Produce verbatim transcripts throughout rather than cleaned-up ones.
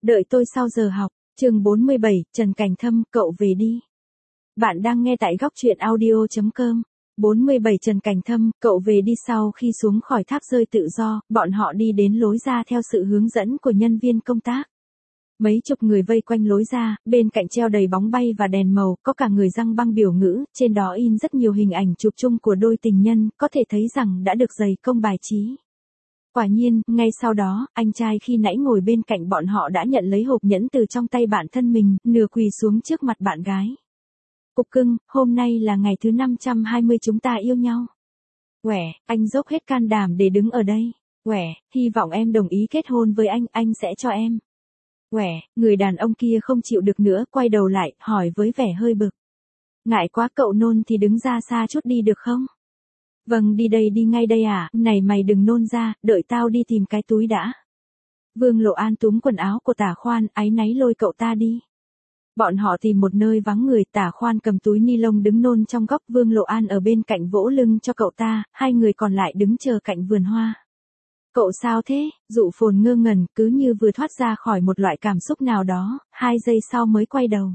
Đợi tôi sau giờ học, chương bốn mươi bảy, Trần Cảnh Thâm, cậu về đi. Bạn đang nghe tại góc truyện audio chấm com. bốn mươi bảy Trần Cảnh Thâm, cậu về đi. Sau khi xuống khỏi tháp rơi tự do, bọn họ đi đến lối ra theo sự hướng dẫn của nhân viên công tác. Mấy chục người vây quanh lối ra, bên cạnh treo đầy bóng bay và đèn màu, có cả người răng băng biểu ngữ, trên đó in rất nhiều hình ảnh chụp chung của đôi tình nhân, có thể thấy rằng đã được dày công bài trí. Quả nhiên, ngay sau đó, anh trai khi nãy ngồi bên cạnh bọn họ đã nhận lấy hộp nhẫn từ trong tay bạn thân mình, nửa quỳ xuống trước mặt bạn gái. Cục cưng, hôm nay là ngày thứ năm trăm hai mươi chúng ta yêu nhau. Quẻ, anh dốc hết can đảm để đứng ở đây. Quẻ, hy vọng em đồng ý kết hôn với anh, anh sẽ cho em. Quẻ, người đàn ông kia không chịu được nữa, quay đầu lại, hỏi với vẻ hơi bực. Ngại quá cậu nôn thì đứng ra xa chút đi được không? Vâng, đi đây, đi ngay đây à, này mày đừng nôn ra, đợi tao đi tìm cái túi đã. Vương Lộ An túm quần áo của Tả Khoan, áy náy lôi cậu ta đi. Bọn họ tìm một nơi vắng người, Tả Khoan cầm túi ni lông đứng nôn trong góc, Vương Lộ An ở bên cạnh vỗ lưng cho cậu ta, hai người còn lại đứng chờ cạnh vườn hoa. Cậu sao thế? Dụ Phồn ngơ ngẩn, cứ như vừa thoát ra khỏi một loại cảm xúc nào đó, hai giây sau mới quay đầu.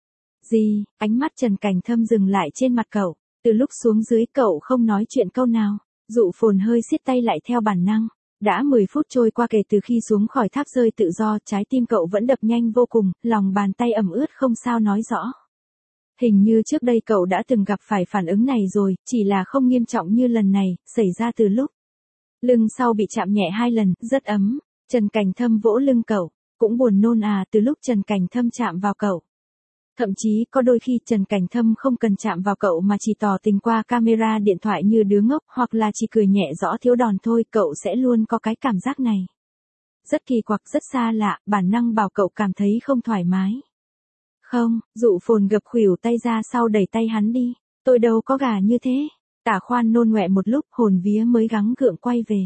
Gì? Ánh mắt Trần Cảnh Thâm dừng lại trên mặt cậu. Từ lúc xuống dưới cậu không nói chuyện câu nào, Dụ Phồn hơi siết tay lại theo bản năng. Đã mười phút trôi qua kể từ khi xuống khỏi tháp rơi tự do, trái tim cậu vẫn đập nhanh vô cùng, lòng bàn tay ẩm ướt không sao nói rõ. Hình như trước đây cậu đã từng gặp phải phản ứng này rồi, chỉ là không nghiêm trọng như lần này, xảy ra từ lúc lưng sau bị chạm nhẹ hai lần, rất ấm. Trần Cảnh Thâm vỗ lưng cậu, cũng buồn nôn à, từ lúc Trần Cảnh Thâm chạm vào cậu. Thậm chí có đôi khi Trần Cảnh Thâm không cần chạm vào cậu mà chỉ tỏ tình qua camera điện thoại như đứa ngốc, hoặc là chỉ cười nhẹ rõ thiếu đòn thôi, cậu sẽ luôn có cái cảm giác này. Rất kỳ quặc, rất xa lạ, bản năng bảo cậu cảm thấy không thoải mái. Không, Dụ Phồn gập khuỷu tay ra sau đẩy tay hắn đi. Tôi đâu có gà như thế. Tả Khoan nôn ngoẹ một lúc, hồn vía mới gắng gượng quay về.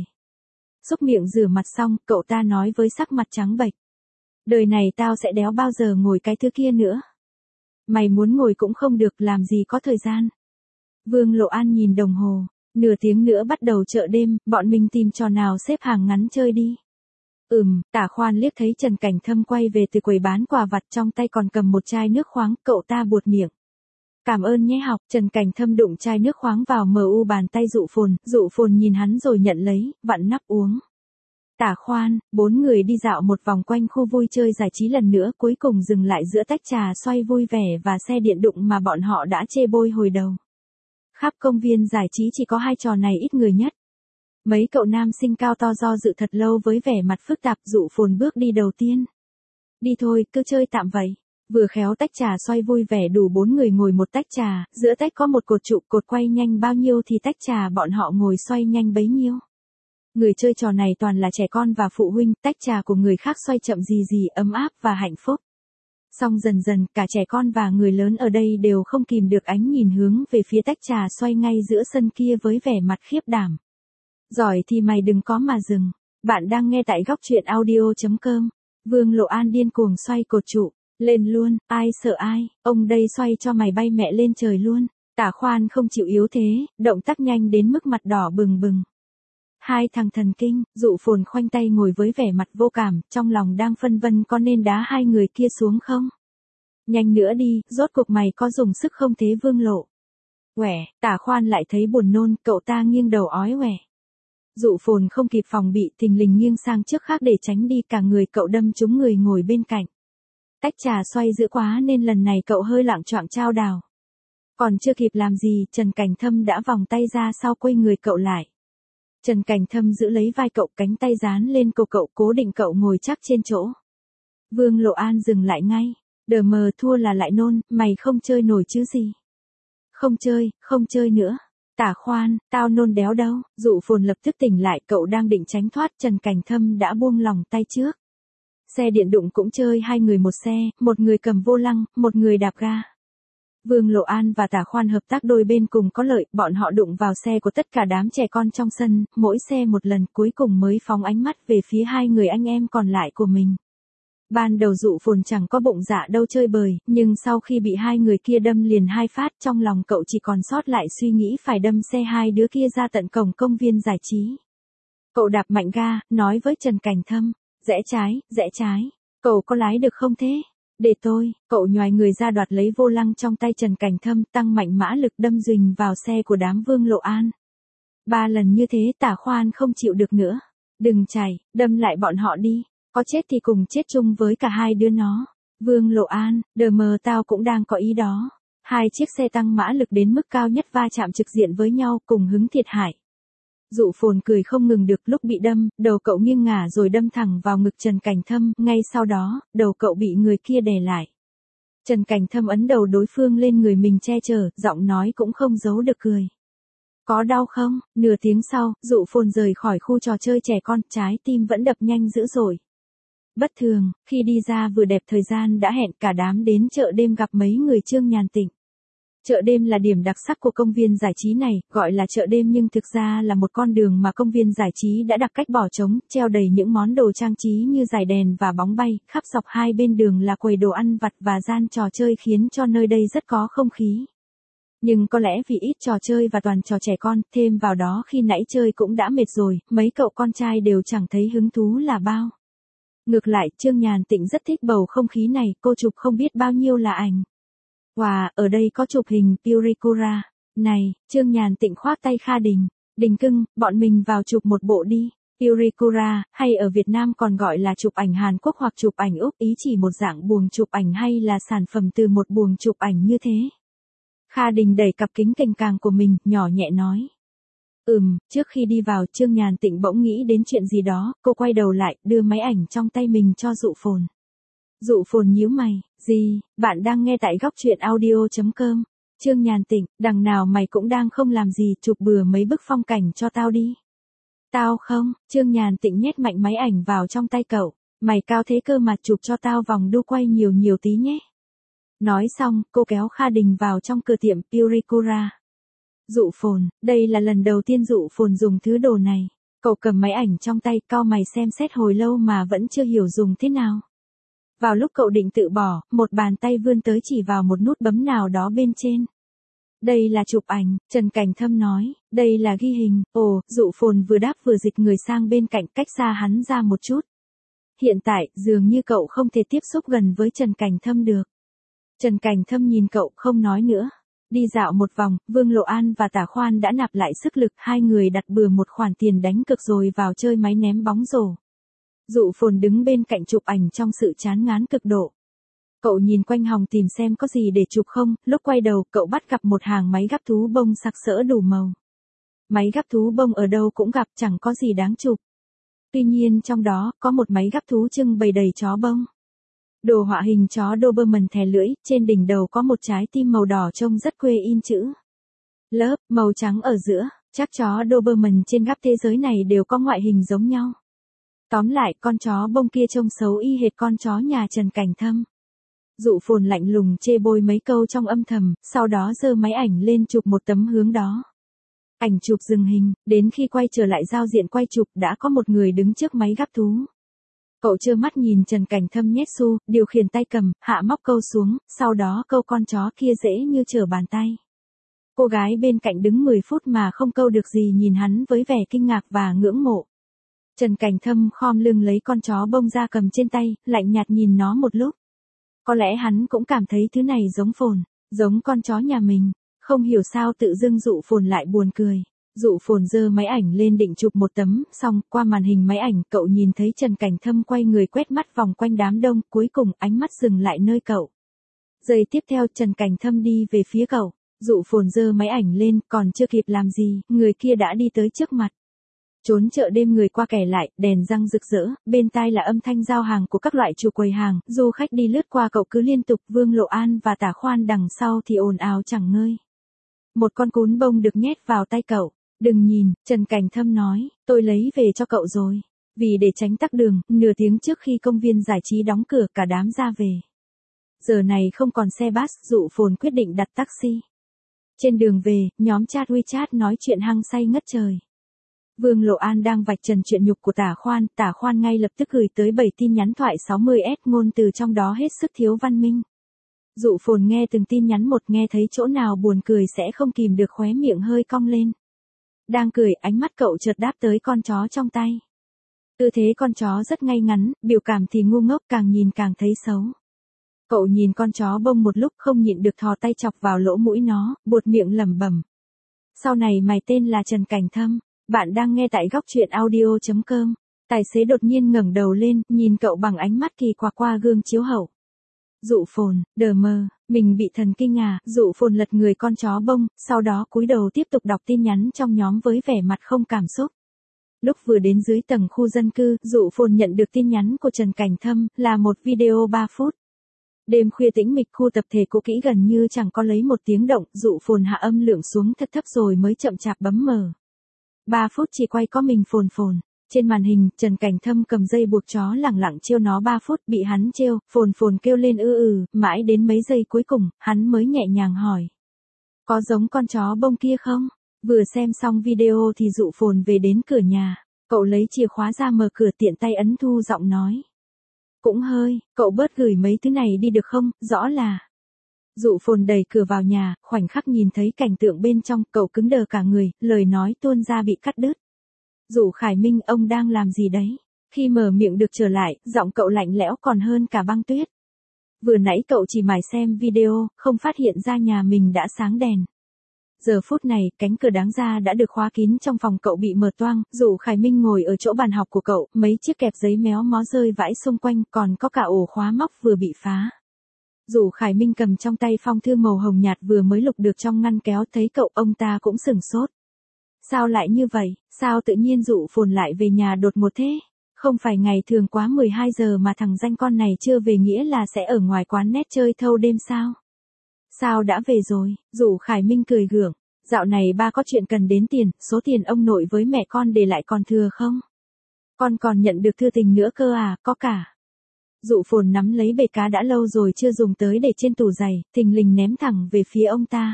Xúc miệng rửa mặt xong, cậu ta nói với sắc mặt trắng bệch. Đời này tao sẽ đéo bao giờ ngồi cái thứ kia nữa. Mày muốn ngồi cũng không được, làm gì có thời gian. Vương Lộ An nhìn đồng hồ, nửa tiếng nữa bắt đầu chợ đêm, bọn mình tìm trò nào xếp hàng ngắn chơi đi. Ừm, Tả Khoan liếc thấy Trần Cảnh Thâm quay về từ quầy bán quà vặt, trong tay còn cầm một chai nước khoáng, cậu ta buột miệng. Cảm ơn nhé học. Trần Cảnh Thâm đụng chai nước khoáng vào mờ u bàn tay Dụ Phồn, Dụ Phồn nhìn hắn rồi nhận lấy, vặn nắp uống. Tả Khoan, bốn người đi dạo một vòng quanh khu vui chơi giải trí lần nữa, cuối cùng dừng lại giữa tách trà xoay vui vẻ và xe điện đụng mà bọn họ đã chê bôi hồi đầu. Khắp công viên giải trí chỉ có hai trò này ít người nhất. Mấy cậu nam sinh cao to do dự thật lâu với vẻ mặt phức tạp. Dụ Phồn bước đi đầu tiên. Đi thôi, cứ chơi tạm vậy. Vừa khéo tách trà xoay vui vẻ đủ bốn người ngồi một tách trà, giữa tách có một cột trụ, cột quay nhanh bao nhiêu thì tách trà bọn họ ngồi xoay nhanh bấy nhiêu. Người chơi trò này toàn là trẻ con và phụ huynh, tách trà của người khác xoay chậm gì gì, ấm áp và hạnh phúc. Xong dần dần, cả trẻ con và người lớn ở đây đều không kìm được ánh nhìn hướng về phía tách trà xoay ngay giữa sân kia với vẻ mặt khiếp đảm. Giỏi thì mày đừng có mà dừng. Bạn đang nghe tại góc truyện audio chấm com. Vương Lộ An điên cuồng xoay cột trụ. Lên luôn, ai sợ ai, ông đây xoay cho mày bay mẹ lên trời luôn. Tả Khoan không chịu yếu thế, động tác nhanh đến mức mặt đỏ bừng bừng. Hai thằng thần kinh. Dụ Phồn khoanh tay ngồi với vẻ mặt vô cảm, trong lòng đang phân vân có nên đá hai người kia xuống không. Nhanh nữa đi, rốt cuộc mày có dùng sức không thế Vương Lộ. Quẻ, Tả Khoan lại thấy buồn nôn, cậu ta nghiêng đầu ói quẻ. Dụ Phồn không kịp phòng bị, thình lình nghiêng sang trước khác để tránh đi, cả người cậu đâm trúng người ngồi bên cạnh. Tách trà xoay giữa quá nên lần này cậu hơi loạng choạng chao đảo. Còn chưa kịp làm gì, Trần Cảnh Thâm đã vòng tay ra sau quay người cậu lại. Trần Cảnh Thâm giữ lấy vai cậu, cánh tay dán lên cổ cậu, cố định cậu ngồi chắc trên chỗ. Vương Lộ An dừng lại ngay. Đờ mờ, thua là lại nôn, mày không chơi nổi chứ gì. Không chơi, không chơi nữa. Tả Khoan, tao nôn đéo đâu. Dụ Phồn lập tức tỉnh lại, cậu đang định tránh thoát, Trần Cảnh Thâm đã buông lòng tay trước. Xe điện đụng cũng chơi, hai người một xe, một người cầm vô lăng, một người đạp ga. Vương Lộ An và Tả Khoan hợp tác đôi bên cùng có lợi, bọn họ đụng vào xe của tất cả đám trẻ con trong sân, mỗi xe một lần, cuối cùng mới phóng ánh mắt về phía hai người anh em còn lại của mình. Ban đầu Dụ Phồn chẳng có bụng dạ đâu chơi bời, nhưng sau khi bị hai người kia đâm liền hai phát, trong lòng cậu chỉ còn sót lại suy nghĩ phải đâm xe hai đứa kia ra tận cổng công viên giải trí. Cậu đạp mạnh ga, nói với Trần Cảnh Thâm, rẽ trái, rẽ trái. Cậu có lái được không thế? Để tôi, cậu nhoài người ra đoạt lấy vô lăng trong tay Trần Cảnh Thâm, tăng mạnh mã lực đâm duỳnh vào xe của đám Vương Lộ An. Ba lần như thế Tả Khoan không chịu được nữa. Đừng chạy, đâm lại bọn họ đi. Có chết thì cùng chết chung với cả hai đứa nó. Vương Lộ An, đờ mờ tao cũng đang có ý đó. Hai chiếc xe tăng mã lực đến mức cao nhất va chạm trực diện với nhau cùng hứng thiệt hại. Dụ Phồn cười không ngừng được, lúc bị đâm, đầu cậu nghiêng ngả rồi đâm thẳng vào ngực Trần Cảnh Thâm, ngay sau đó, đầu cậu bị người kia đè lại. Trần Cảnh Thâm ấn đầu đối phương lên người mình che chở, giọng nói cũng không giấu được cười. Có đau không? Nửa tiếng sau, Dụ Phồn rời khỏi khu trò chơi trẻ con, trái tim vẫn đập nhanh dữ dội. Bất thường, khi đi ra vừa đẹp thời gian đã hẹn cả đám đến chợ đêm gặp mấy người Trương Nhàn Tịnh. Chợ đêm là điểm đặc sắc của công viên giải trí này, gọi là chợ đêm nhưng thực ra là một con đường mà công viên giải trí đã đặt cách bỏ trống, treo đầy những món đồ trang trí như dải đèn và bóng bay, khắp dọc hai bên đường là quầy đồ ăn vặt và gian trò chơi khiến cho nơi đây rất có không khí. Nhưng có lẽ vì ít trò chơi và toàn trò trẻ con, thêm vào đó khi nãy chơi cũng đã mệt rồi, mấy cậu con trai đều chẳng thấy hứng thú là bao. Ngược lại, Trương Nhàn Tịnh rất thích bầu không khí này, cô chụp không biết bao nhiêu là ảnh. Wow, ở đây có chụp hình Purikura. Này, Trương Nhàn Tịnh khoác tay Kha Đình. Đình cưng, bọn mình vào chụp một bộ đi. Purikura, hay ở Việt Nam còn gọi là chụp ảnh Hàn Quốc hoặc chụp ảnh Úc, ý chỉ một dạng buồng chụp ảnh hay là sản phẩm từ một buồng chụp ảnh như thế. Kha Đình đẩy cặp kính cành càng của mình, nhỏ nhẹ nói. Ừm, trước khi đi vào, Trương Nhàn Tịnh bỗng nghĩ đến chuyện gì đó, cô quay đầu lại, đưa máy ảnh trong tay mình cho Dụ Phồn. Dụ Phồn nhíu mày, gì, bạn đang nghe tại góc truyện audio chấm com. Trương Nhàn Tịnh, đằng nào mày cũng đang không làm gì, chụp bừa mấy bức phong cảnh cho tao đi. Tao không, Trương Nhàn Tịnh nhét mạnh máy ảnh vào trong tay cậu, mày cao thế cơ mà, chụp cho tao vòng đu quay nhiều nhiều tí nhé. Nói xong, cô kéo Kha Đình vào trong cửa tiệm Purikura. Dụ Phồn, đây là lần đầu tiên Dụ Phồn dùng thứ đồ này. Cậu cầm máy ảnh trong tay, cau mày xem xét hồi lâu mà vẫn chưa hiểu dùng thế nào. Vào lúc cậu định tự bỏ, một bàn tay vươn tới chỉ vào một nút bấm nào đó bên trên. Đây là chụp ảnh, Trần Cảnh Thâm nói, đây là ghi hình. Ồ, Dụ Phồn vừa đáp vừa dịch người sang bên cạnh, cách xa hắn ra một chút. Hiện tại, dường như cậu không thể tiếp xúc gần với Trần Cảnh Thâm được. Trần Cảnh Thâm nhìn cậu, không nói nữa. Đi dạo một vòng, Vương Lộ An và Tả Khoan đã nạp lại sức lực, hai người đặt bừa một khoản tiền đánh cược rồi vào chơi máy ném bóng rổ. Dụ Phồn đứng bên cạnh chụp ảnh trong sự chán ngán cực độ. Cậu nhìn quanh hòng tìm xem có gì để chụp không, lúc quay đầu cậu bắt gặp một hàng máy gắp thú bông sặc sỡ đủ màu. Máy gắp thú bông ở đâu cũng gặp, chẳng có gì đáng chụp. Tuy nhiên trong đó có một máy gắp thú trưng bày đầy chó bông. Đồ họa hình chó Doberman thè lưỡi, trên đỉnh đầu có một trái tim màu đỏ trông rất quê in chữ Love, màu trắng ở giữa, chắc chó Doberman trên khắp thế giới này đều có ngoại hình giống nhau. Tóm lại, con chó bông kia trông xấu y hệt con chó nhà Trần Cảnh Thâm. Dụ Phồn lạnh lùng chê bôi mấy câu trong âm thầm, sau đó giơ máy ảnh lên chụp một tấm hướng đó. Ảnh chụp dừng hình, đến khi quay trở lại giao diện quay chụp đã có một người đứng trước máy gắp thú. Cậu trơ mắt nhìn Trần Cảnh Thâm nhét xu, điều khiển tay cầm, hạ móc câu xuống, sau đó câu con chó kia dễ như trở bàn tay. Cô gái bên cạnh đứng mười phút mà không câu được gì nhìn hắn với vẻ kinh ngạc và ngưỡng mộ. Trần Cảnh Thâm khom lưng lấy con chó bông ra cầm trên tay, lạnh nhạt nhìn nó một lúc. Có lẽ hắn cũng cảm thấy thứ này giống Phồn, giống con chó nhà mình, không hiểu sao tự dưng Dụ Phồn lại buồn cười. Dụ Phồn giơ máy ảnh lên định chụp một tấm, xong, qua màn hình máy ảnh, cậu nhìn thấy Trần Cảnh Thâm quay người quét mắt vòng quanh đám đông, cuối cùng ánh mắt dừng lại nơi cậu. Giây tiếp theo Trần Cảnh Thâm đi về phía cậu, Dụ Phồn giơ máy ảnh lên, còn chưa kịp làm gì, người kia đã đi tới trước mặt. Trốn chợ đêm người qua kẻ lại, đèn răng rực rỡ, bên tai là âm thanh giao hàng của các loại chủ quầy hàng, du khách đi lướt qua cậu cứ liên tục, Vương Lộ An và Tả Khoan đằng sau thì ồn ào chẳng ngơi. Một con cún bông được nhét vào tay cậu. Đừng nhìn, Trần Cảnh Thâm nói, tôi lấy về cho cậu rồi. Vì để tránh tắc đường, nửa tiếng trước khi công viên giải trí đóng cửa cả đám ra về. Giờ này không còn xe bus, Dụ Phồn quyết định đặt taxi. Trên đường về, nhóm chat WeChat nói chuyện hăng say ngất trời. Vương Lộ An đang vạch trần chuyện nhục của Tả Khoan, Tả Khoan ngay lập tức gửi tới bảy tin nhắn thoại sáu mươi S, ngôn từ trong đó hết sức thiếu văn minh. Dụ Phồn nghe từng tin nhắn một, nghe thấy chỗ nào buồn cười sẽ không kìm được khóe miệng hơi cong lên. Đang cười, ánh mắt cậu chợt đáp tới con chó trong tay. Tư thế con chó rất ngay ngắn, biểu cảm thì ngu ngốc, càng nhìn càng thấy xấu. Cậu nhìn con chó bông một lúc không nhịn được thò tay chọc vào lỗ mũi nó, buột miệng lẩm bẩm. Sau này mày tên là Trần Cảnh Thâm, bạn đang nghe tại góc truyện audio chấm com. Tài xế đột nhiên ngẩng đầu lên, nhìn cậu bằng ánh mắt kỳ quặc qua gương chiếu hậu. Dụ Phồn, đờ mờ, mình bị thần kinh à? Dụ Phồn lật người con chó bông, sau đó cúi đầu tiếp tục đọc tin nhắn trong nhóm với vẻ mặt không cảm xúc. Lúc vừa đến dưới tầng khu dân cư, Dụ Phồn nhận được tin nhắn của Trần Cảnh Thâm, là một video ba phút. Đêm khuya tĩnh mịch, khu tập thể cũ kỹ gần như chẳng có lấy một tiếng động, Dụ Phồn hạ âm lượng xuống thật thấp rồi mới chậm chạp bấm mở. ba phút chỉ quay có mình Phồn Phồn. Trên màn hình, Trần Cảnh Thâm cầm dây buộc chó lẳng lặng trêu nó ba phút, bị hắn trêu, Phồn Phồn kêu lên ư ừ, mãi đến mấy giây cuối cùng, hắn mới nhẹ nhàng hỏi. Có giống con chó bông kia không? Vừa xem xong video thì Dụ Phồn về đến cửa nhà, cậu lấy chìa khóa ra mở cửa, tiện tay ấn thu giọng nói. Cũng hơi, cậu bớt gửi mấy thứ này đi được không, rõ là. Dụ Phồn đẩy cửa vào nhà, khoảnh khắc nhìn thấy cảnh tượng bên trong, cậu cứng đờ cả người, lời nói tuôn ra bị cắt đứt. Dụ Khải Minh, ông đang làm gì đấy? Khi mở miệng được trở lại, giọng cậu lạnh lẽo còn hơn cả băng tuyết. Vừa nãy cậu chỉ mải xem video, không phát hiện ra nhà mình đã sáng đèn. Giờ phút này, cánh cửa đáng ra đã được khóa kín trong phòng cậu bị mở toang, Dụ Khải Minh ngồi ở chỗ bàn học của cậu, mấy chiếc kẹp giấy méo mó rơi vãi xung quanh, còn có cả ổ khóa móc vừa bị phá. Dụ Khải Minh cầm trong tay phong thư màu hồng nhạt vừa mới lục được trong ngăn kéo, thấy cậu ông ta cũng sửng sốt. Sao lại như vậy, sao tự nhiên Dụ Phồn lại về nhà đột ngột thế? Không phải ngày thường quá mười hai giờ mà thằng danh con này chưa về nghĩa là sẽ ở ngoài quán net chơi thâu đêm sao? Sao đã về rồi? Dụ Khải Minh cười gượng. Dạo này ba có chuyện cần đến tiền, số tiền ông nội với mẹ con để lại còn thừa không? Con còn nhận được thư tình nữa cơ à, có cả. Dụ Phồn nắm lấy bể cá đã lâu rồi chưa dùng tới để trên tủ giày, thình lình ném thẳng về phía ông ta.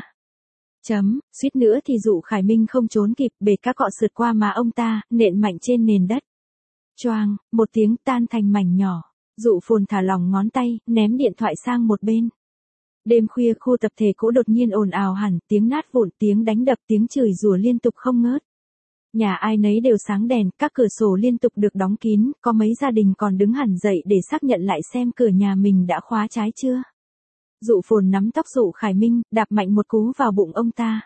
Chấm, suýt nữa thì Dụ Khải Minh không trốn kịp, bể cá cọ sượt qua má ông ta, nện mạnh trên nền đất. Choang, một tiếng tan thành mảnh nhỏ. Dụ Phồn thả lỏng ngón tay, ném điện thoại sang một bên. Đêm khuya khu tập thể cũ đột nhiên ồn ào hẳn, tiếng nát vụn, tiếng đánh đập, tiếng chửi rủa liên tục không ngớt. Nhà ai nấy đều sáng đèn, các cửa sổ liên tục được đóng kín, có mấy gia đình còn đứng hẳn dậy để xác nhận lại xem cửa nhà mình đã khóa trái chưa. Dụ Phồn nắm tóc Dụ Khải Minh, đạp mạnh một cú vào bụng ông ta.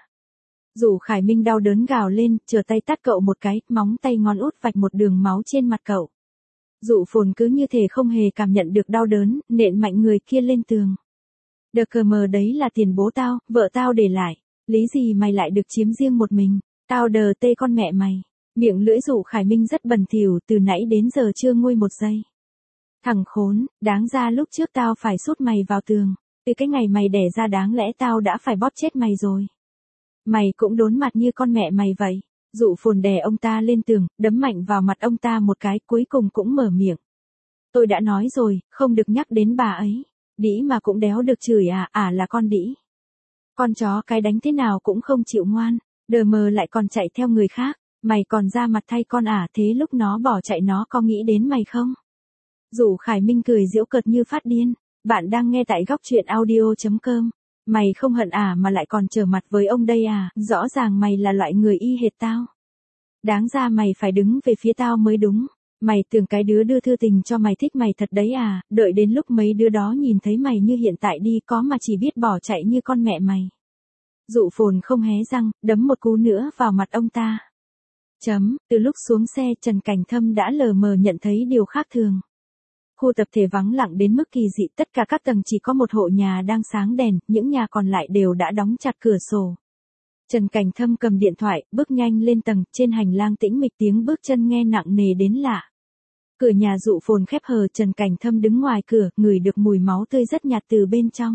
Dụ Khải Minh đau đớn gào lên, trở tay tát cậu một cái, móng tay ngón út vạch một đường máu trên mặt cậu. Dụ Phồn cứ như thể không hề cảm nhận được đau đớn, nện mạnh người kia lên tường. Đờ cờ mờ, đấy là tiền bố tao, vợ tao để lại. Lý gì mày lại được chiếm riêng một mình, tao đờ tê con mẹ mày. Miệng lưỡi Dụ Khải Minh rất bẩn thỉu, từ nãy đến giờ chưa nguôi một giây. Thằng khốn, đáng ra lúc trước tao phải sút mày vào tường. Từ cái ngày mày đẻ ra đáng lẽ tao đã phải bóp chết mày rồi. Mày cũng đốn mặt như con mẹ mày vậy. Dụ Phồn đè ông ta lên tường, đấm mạnh vào mặt ông ta một cái, cuối cùng cũng mở miệng. Tôi đã nói rồi, không được nhắc đến bà ấy. Đĩ mà cũng đéo được chửi à, à là con đĩ. Con chó cái đánh thế nào cũng không chịu ngoan, đờ mờ lại còn chạy theo người khác, mày còn ra mặt thay con à, thế lúc nó bỏ chạy nó có nghĩ đến mày không? Dụ Khải Minh cười giễu cợt như phát điên, bạn đang nghe tại góc truyện audio chấm com. Mày không hận à mà lại còn trở mặt với ông đây à, rõ ràng mày là loại người y hệt tao. Đáng ra mày phải đứng về phía tao mới đúng. Mày tưởng cái đứa đưa thư tình cho mày thích mày thật đấy à, đợi đến lúc mấy đứa đó nhìn thấy mày như hiện tại đi có mà chỉ biết bỏ chạy như con mẹ mày. Dụ Phồn không hé răng, đấm một cú nữa vào mặt ông ta. Chấm, từ lúc xuống xe Trần Cảnh Thâm đã lờ mờ nhận thấy điều khác thường. Khu tập thể vắng lặng đến mức kỳ dị, tất cả các tầng chỉ có một hộ nhà đang sáng đèn, những nhà còn lại đều đã đóng chặt cửa sổ. Trần Cảnh Thâm cầm điện thoại, bước nhanh lên tầng, trên hành lang tĩnh mịch tiếng bước chân nghe nặng nề đến lạ. Cửa nhà Dụ Phồn khép hờ, Trần Cảnh Thâm đứng ngoài cửa, ngửi được mùi máu tươi rất nhạt từ bên trong.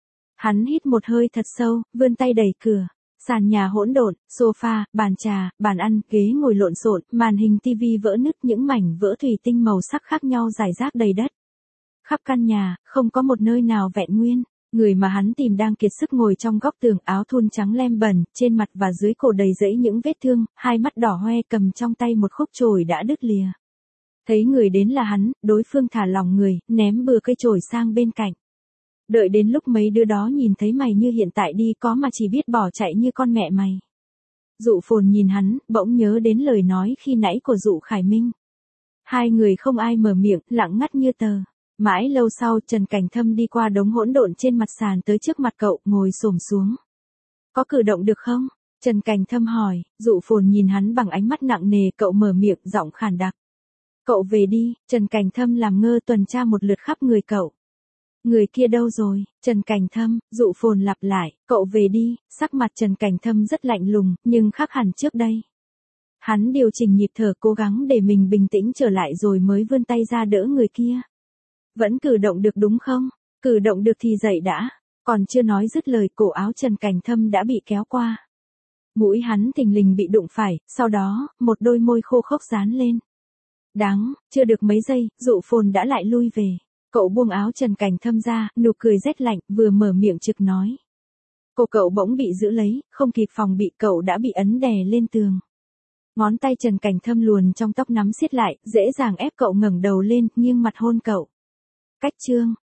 Hắn hít một hơi thật sâu, vươn tay đẩy cửa. Sàn nhà hỗn độn, sofa, bàn trà, bàn ăn, ghế ngồi lộn xộn, màn hình tivi vỡ nứt, những mảnh vỡ thủy tinh màu sắc khác nhau rải rác đầy đất. Khắp căn nhà, không có một nơi nào vẹn nguyên. Người mà hắn tìm đang kiệt sức ngồi trong góc tường, áo thun trắng lem bẩn, trên mặt và dưới cổ đầy rẫy những vết thương, hai mắt đỏ hoe, cầm trong tay một khúc chổi đã đứt lìa. Thấy người đến là hắn, đối phương thả lỏng người, ném bừa cây chổi sang bên cạnh. Đợi đến lúc mấy đứa đó nhìn thấy mày như hiện tại đi có mà chỉ biết bỏ chạy như con mẹ mày. Dụ Phồn nhìn hắn, bỗng nhớ đến lời nói khi nãy của Dụ Khải Minh. Hai người không ai mở miệng, lặng ngắt như tờ. Mãi lâu sau Trần Cảnh Thâm đi qua đống hỗn độn trên mặt sàn tới trước mặt cậu, ngồi xổm xuống. Có cử động được không? Trần Cảnh Thâm hỏi, Dụ Phồn nhìn hắn bằng ánh mắt nặng nề, cậu mở miệng, giọng khàn đặc. Cậu về đi. Trần Cảnh Thâm làm ngơ tuần tra một lượt khắp người cậu. Người kia đâu rồi? Trần Cảnh Thâm, Dụ Phồn lặp lại, cậu về đi. Sắc mặt Trần Cảnh Thâm rất lạnh lùng, nhưng khác hẳn trước đây. Hắn điều chỉnh nhịp thở, cố gắng để mình bình tĩnh trở lại rồi mới vươn tay ra đỡ người kia. Vẫn cử động được đúng không? Cử động được thì dậy đã. Còn chưa nói dứt lời, cổ áo Trần Cảnh Thâm đã bị kéo qua. Mũi hắn thình lình bị đụng phải, sau đó, một đôi môi khô khốc dán lên. Đáng, chưa được mấy giây, Dụ Phồn đã lại lui về. Cậu buông áo Trần Cảnh Thâm ra, nụ cười rét lạnh, vừa mở miệng trực nói. Cô cậu bỗng bị giữ lấy, không kịp phòng bị, cậu đã bị ấn đè lên tường. Ngón tay Trần Cảnh Thâm luồn trong tóc nắm siết lại, dễ dàng ép cậu ngẩng đầu lên, nghiêng mặt hôn cậu. Cách chương